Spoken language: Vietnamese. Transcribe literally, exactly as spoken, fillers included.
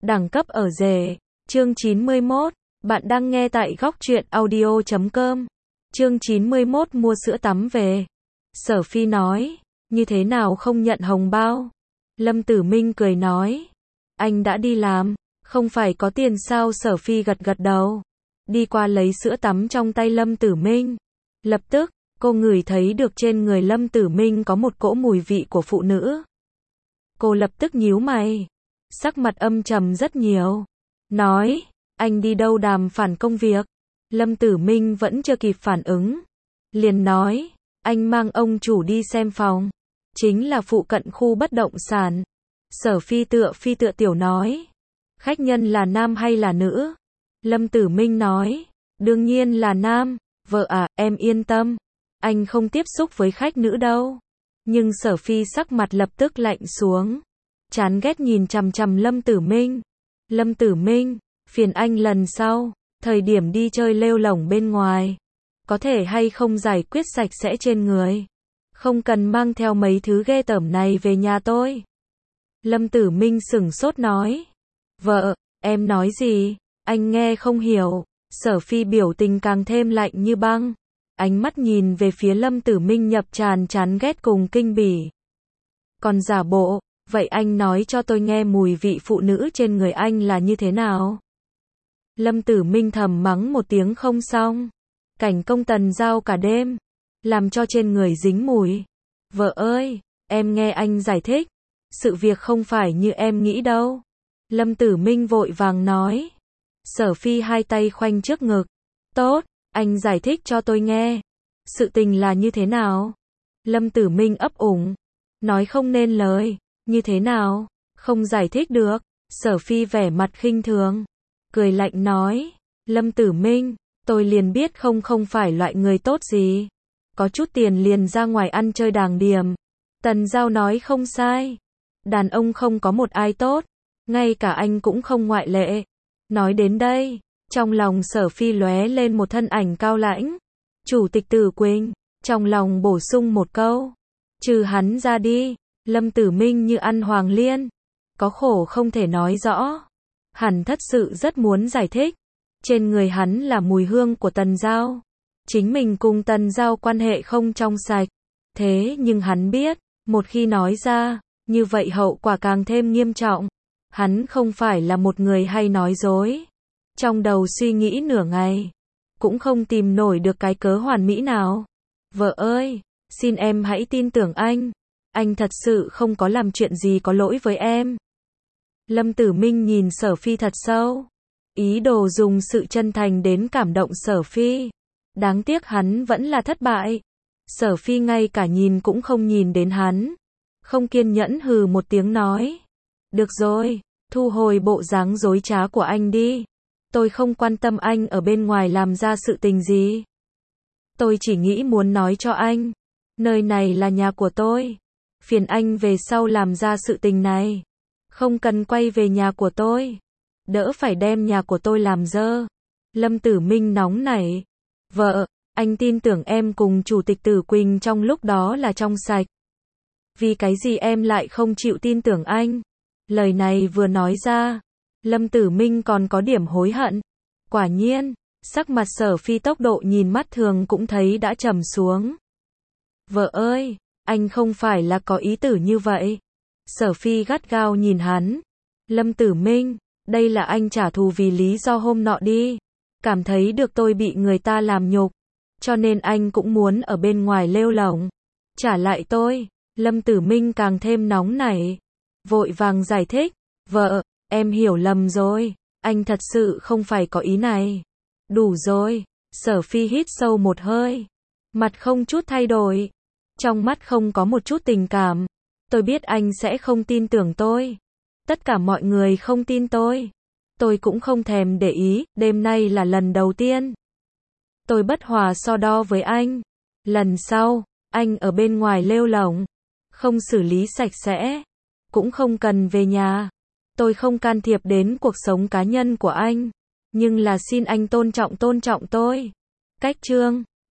Đẳng cấp ở rể. Chương chín mươi mốt. Bạn đang nghe tại góc truyện audio chấm com. Chương chín mươi mốt mua sữa tắm về. Sở Phi nói, như thế nào không nhận hồng bao? Lâm Tử Minh cười nói, anh đã đi làm, không phải có tiền sao? Sở Phi gật gật đầu, đi qua lấy sữa tắm trong tay Lâm Tử Minh. Lập tức, cô ngửi thấy được trên người Lâm Tử Minh có một cỗ mùi vị của phụ nữ. Cô lập tức nhíu mày, sắc mặt âm trầm rất nhiều, nói, anh đi đâu? Đàm phán công việc. Lâm Tử Minh vẫn chưa kịp phản ứng, liền nói, anh mang ông chủ đi xem phòng, chính là phụ cận khu bất động sản. Sở Phi tựa phi tựa tiểu nói, khách nhân là nam hay là nữ? Lâm Tử Minh nói, đương nhiên là nam. Vợ à, em yên tâm, anh không tiếp xúc với khách nữ đâu. Nhưng Sở Phi sắc mặt lập tức lạnh xuống, chán ghét nhìn chằm chằm Lâm Tử Minh. Lâm Tử Minh, phiền anh lần sau, thời điểm đi chơi lêu lổng bên ngoài, có thể hay không giải quyết sạch sẽ trên người, không cần mang theo mấy thứ ghê tởm này về nhà tôi. Lâm Tử Minh sửng sốt nói, vợ, em nói gì? Anh nghe không hiểu. Sở Phi biểu tình càng thêm lạnh như băng, ánh mắt nhìn về phía Lâm Tử Minh nhập tràn chán ghét cùng kinh bỉ. Còn giả bộ, vậy anh nói cho tôi nghe mùi vị phụ nữ trên người anh là như thế nào? Lâm Tử Minh thầm mắng một tiếng không xong, cảnh công tần giao cả đêm, làm cho trên người dính mùi. Vợ ơi, em nghe anh giải thích, sự việc không phải như em nghĩ đâu. Lâm Tử Minh vội vàng nói. Sở Phi hai tay khoanh trước ngực, tốt, anh giải thích cho tôi nghe, sự tình là như thế nào? Lâm Tử Minh ấp úng, nói không nên lời. Như thế nào? Không giải thích được. Sở Phi vẻ mặt khinh thường, cười lạnh nói, Lâm Tử Minh, tôi liền biết không không phải loại người tốt gì, có chút tiền liền ra ngoài ăn chơi đàng điềm. Tần Giao nói không sai, đàn ông không có một ai tốt, ngay cả anh cũng không ngoại lệ. Nói đến đây, trong lòng Sở Phi lóe lên một thân ảnh cao lãnh. Chủ tịch Tử Quỳnh, trong lòng bổ sung một câu, trừ hắn ra đi. Lâm Tử Minh như ăn hoàng liên, có khổ không thể nói rõ. Hắn thật sự rất muốn giải thích, trên người hắn là mùi hương của Tần Giao, chính mình cùng Tần Giao quan hệ không trong sạch. Thế nhưng hắn biết, một khi nói ra, như vậy hậu quả càng thêm nghiêm trọng. Hắn không phải là một người hay nói dối. Trong đầu suy nghĩ nửa ngày, cũng không tìm nổi được cái cớ hoàn mỹ nào. Vợ ơi, xin em hãy tin tưởng anh, anh thật sự không có làm chuyện gì có lỗi với em. Lâm Tử Minh nhìn Sở Phi thật sâu, ý đồ dùng sự chân thành đến cảm động Sở Phi. Đáng tiếc hắn vẫn là thất bại. Sở Phi ngay cả nhìn cũng không nhìn đến hắn, không kiên nhẫn hừ một tiếng nói, được rồi, thu hồi bộ dáng dối trá của anh đi. Tôi không quan tâm anh ở bên ngoài làm ra sự tình gì. Tôi chỉ nghĩ muốn nói cho anh, nơi này là nhà của tôi. Phiền anh về sau làm ra sự tình này, không cần quay về nhà của tôi, đỡ phải đem nhà của tôi làm dơ. Lâm Tử Minh nóng nảy, vợ, anh tin tưởng em cùng Chủ tịch Tử Quỳnh trong lúc đó là trong sạch. Vì cái gì em lại không chịu tin tưởng anh? Lời này vừa nói ra, Lâm Tử Minh còn có điểm hối hận. Quả nhiên, sắc mặt Sở Phi tốc độ nhìn mắt thường cũng thấy đã trầm xuống. Vợ ơi, anh không phải là có ý tử như vậy. Sở Phi gắt gao nhìn hắn. Lâm Tử Minh, đây là anh trả thù vì lý do hôm nọ đi. Cảm thấy được tôi bị người ta làm nhục, cho nên anh cũng muốn ở bên ngoài lêu lổng, trả lại tôi. Lâm Tử Minh càng thêm nóng nảy, vội vàng giải thích, vợ, em hiểu lầm rồi, anh thật sự không phải có ý này. Đủ rồi. Sở Phi hít sâu một hơi, mặt không chút thay đổi, trong mắt không có một chút tình cảm. Tôi biết anh sẽ không tin tưởng tôi, tất cả mọi người không tin tôi, tôi cũng không thèm để ý. Đêm nay là lần đầu tiên tôi bất hòa so đo với anh. Lần sau, anh ở bên ngoài lêu lổng, không xử lý sạch sẽ, cũng không cần về nhà. Tôi không can thiệp đến cuộc sống cá nhân của anh, nhưng là xin anh tôn trọng tôn trọng tôi. Cách chương